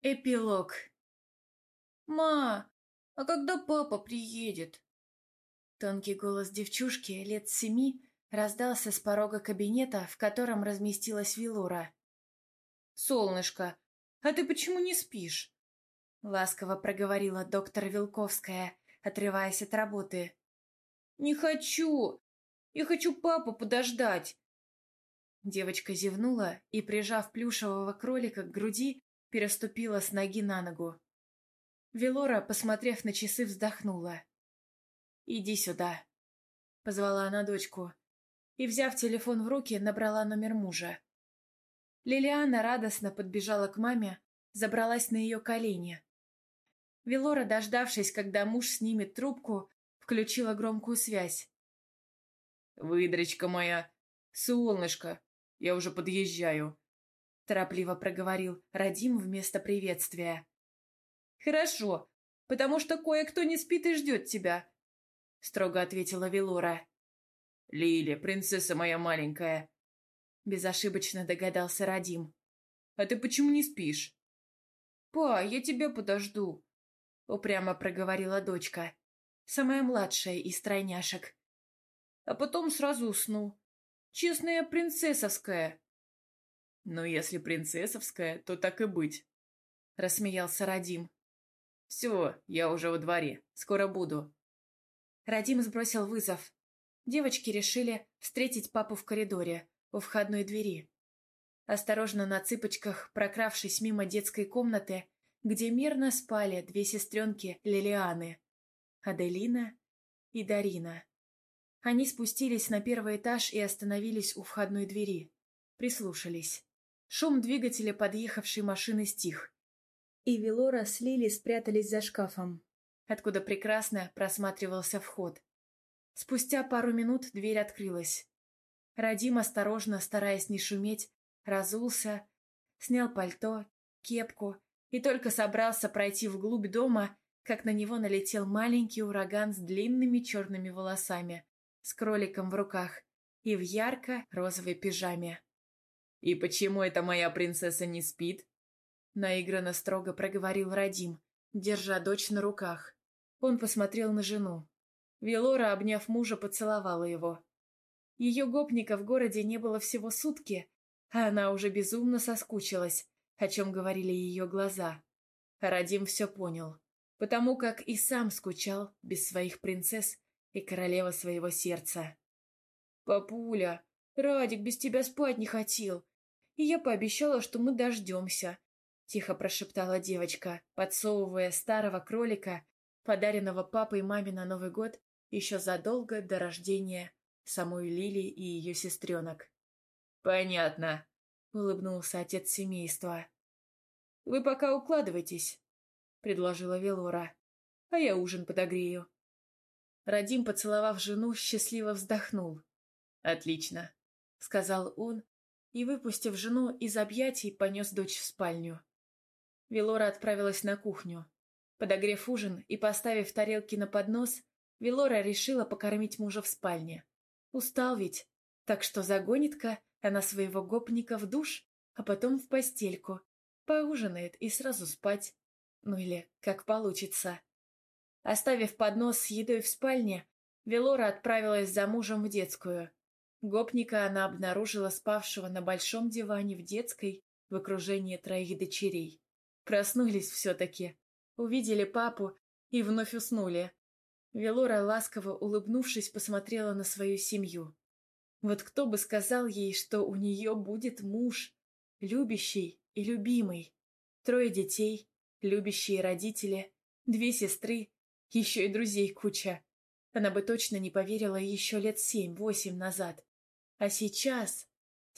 Эпилог. «Ма, а когда папа приедет?» Тонкий голос девчушки лет 7 раздался с порога кабинета, в котором разместилась Вилора. «Солнышко, а ты почему не спишь?» Ласково проговорила доктор Вилковская, отрываясь от работы. «Не хочу! Я хочу папу подождать!» Девочка зевнула и, прижав плюшевого кролика к груди, переступила с ноги на ногу. Вилора, посмотрев на часы, вздохнула. «Иди сюда», — позвала она дочку, и, взяв телефон в руки, набрала номер мужа. Лилиана радостно подбежала к маме, забралась на ее колени. Вилора, дождавшись, когда муж снимет трубку, включила громкую связь. «Выдрочка моя, солнышко, я уже подъезжаю», — торопливо проговорил Радим вместо приветствия. «Хорошо, потому что кое-кто не спит и ждет тебя», — строго ответила Вилора. «Лиля, принцесса моя маленькая», — безошибочно догадался Радим. «А ты почему не спишь?» «Па, я тебя подожду», — упрямо проговорила дочка, самая младшая из тройняшек. «А потом сразу усну. Честная принцессовская». «Ну, если принцессовская, то так и быть», — рассмеялся Радим. «Все, я уже во дворе, скоро буду». Радим сбросил вызов. Девочки решили встретить папу в коридоре, у входной двери. Осторожно на цыпочках, прокравшись мимо детской комнаты, где мирно спали две сестренки Лилианы — Аделина и Дарина. Они спустились на первый этаж и остановились у входной двери. Прислушались. Шум двигателя подъехавшей машины стих. И Вилора с Лили спрятались за шкафом, откуда прекрасно просматривался вход. Спустя пару минут дверь открылась. Радим, осторожно, стараясь не шуметь, разулся, снял пальто, кепку и только собрался пройти вглубь дома, как на него налетел маленький ураган с длинными черными волосами, с кроликом в руках и в ярко-розовой пижаме. «И почему эта моя принцесса не спит?» Наигранно строго проговорил Радим, держа дочь на руках. Он посмотрел на жену. Вилора, обняв мужа, поцеловала его. Ее гопника в городе не было всего сутки, а она уже безумно соскучилась, о чем говорили ее глаза. Радим все понял, потому как и сам скучал без своих принцесс и королевы своего сердца. «Папуля, Радик без тебя спать не хотел, и я пообещала, что мы дождемся», — тихо прошептала девочка, подсовывая старого кролика, подаренного папой маме на Новый год еще задолго до рождения самой Лили и ее сестренок. «Понятно», — улыбнулся отец семейства. «Вы пока укладывайтесь», — предложила Вилора, — «а я ужин подогрею». Радим, поцеловав жену, счастливо вздохнул. «Отлично», — сказал он, и, выпустив жену из объятий, понес дочь в спальню. Вилора отправилась на кухню. Подогрев ужин и поставив тарелки на поднос, Вилора решила покормить мужа в спальне. Устал ведь, так что загонит-ка она своего гопника в душ, а потом в постельку, поужинает и сразу спать. Ну или как получится. Оставив поднос с едой в спальне, Вилора отправилась за мужем в детскую. Гопника она обнаружила спавшего на большом диване в детской в окружении 3 дочерей. Проснулись все-таки, увидели папу и вновь уснули. Вилора, ласково улыбнувшись, посмотрела на свою семью. Вот кто бы сказал ей, что у нее будет муж, любящий и любимый, 3 детей, любящие родители, 2 сестры, еще и друзей куча. Она бы точно не поверила еще лет 7-8 назад. А сейчас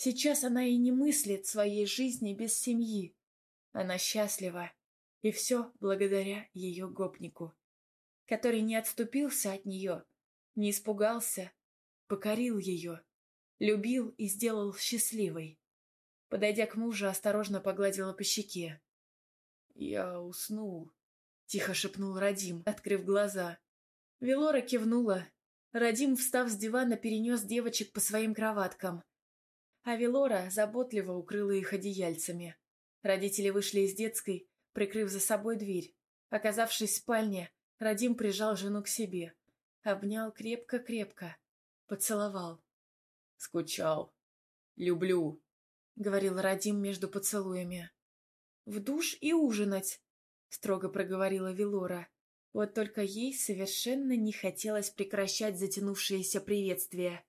она и не мыслит своей жизни без семьи. Она счастлива, и все благодаря ее гопнику, который не отступился от нее, не испугался, покорил ее, любил и сделал счастливой. Подойдя к мужу, осторожно погладила по щеке. «Я уснул», — тихо шепнул Радим, открыв глаза. Вилора кивнула. Радим, встав с дивана, перенес девочек по своим кроваткам. А Вилора заботливо укрыла их одеяльцами. Родители вышли из детской, прикрыв за собой дверь. Оказавшись в спальне, Радим прижал жену к себе. Обнял крепко-крепко. Поцеловал. «Скучал. Люблю», — говорил Радим между поцелуями. «В душ и ужинать», — строго проговорила Велора. Вот только ей совершенно не хотелось прекращать затянувшееся приветствие.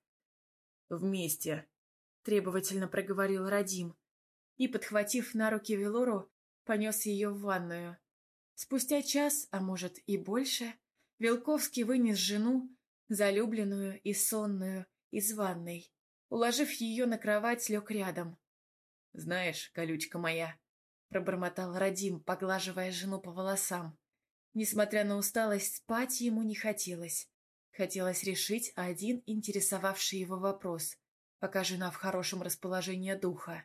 «Вместе», — требовательно проговорил Радим. И, подхватив на руки Велору, понес ее в ванную. Спустя час, а может и больше, Вилковский вынес жену, залюбленную и сонную, из ванной. Уложив ее на кровать, лег рядом. «Знаешь, колючка моя», — пробормотал Радим, поглаживая жену по волосам. Несмотря на усталость, спать ему не хотелось. Хотелось решить один интересовавший его вопрос, пока жена в хорошем расположении духа.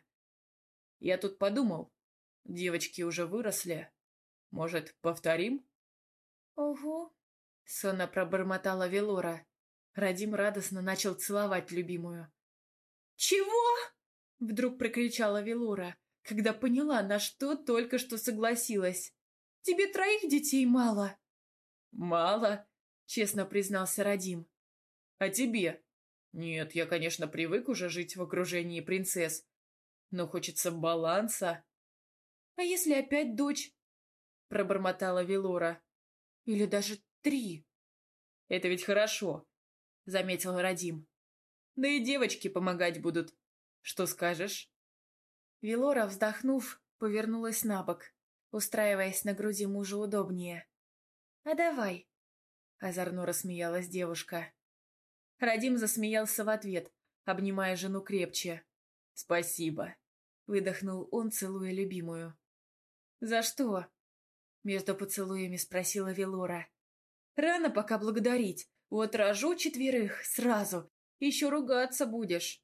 «Я тут подумал, девочки уже выросли. Может, повторим?» «Ого!» — сонно пробормотала Велора. Радим радостно начал целовать любимую. «Чего?» — вдруг прокричала Велора, когда поняла, на что только что согласилась. «Тебе 3 детей мало?» «Мало», — честно признался Радим. «А тебе?» «Нет, я, конечно, привык уже жить в окружении принцесс, но хочется баланса». «А если опять дочь?» — пробормотала Велора. «Или даже 3?» «Это ведь хорошо», — заметил Радим. «Да и девочки помогать будут. Что скажешь?» Велора, вздохнув, повернулась на бок, устраиваясь на груди мужа удобнее. «А давай!» — озорно рассмеялась девушка. Радим засмеялся в ответ, обнимая жену крепче. «Спасибо», — выдохнул он, целуя любимую. «За что?» — между поцелуями спросила Велора. «Рано пока благодарить. Вот рожу 4 сразу. Еще ругаться будешь».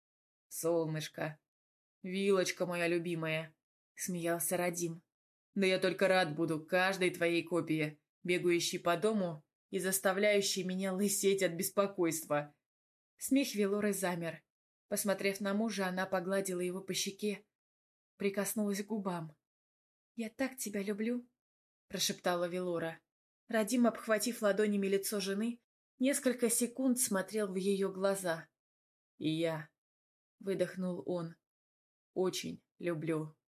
«Солнышко, вилочка моя любимая», — смеялся Радим. «Да я только рад буду каждой твоей копии, бегающей по дому и заставляющей меня лысеть от беспокойства». Смех Велоры замер. Посмотрев на мужа, она погладила его по щеке, прикоснулась к губам. «Я так тебя люблю», — прошептала Велора. Радим, обхватив ладонями лицо жены, несколько секунд смотрел в ее глаза. «И я», — выдохнул он. — «очень люблю».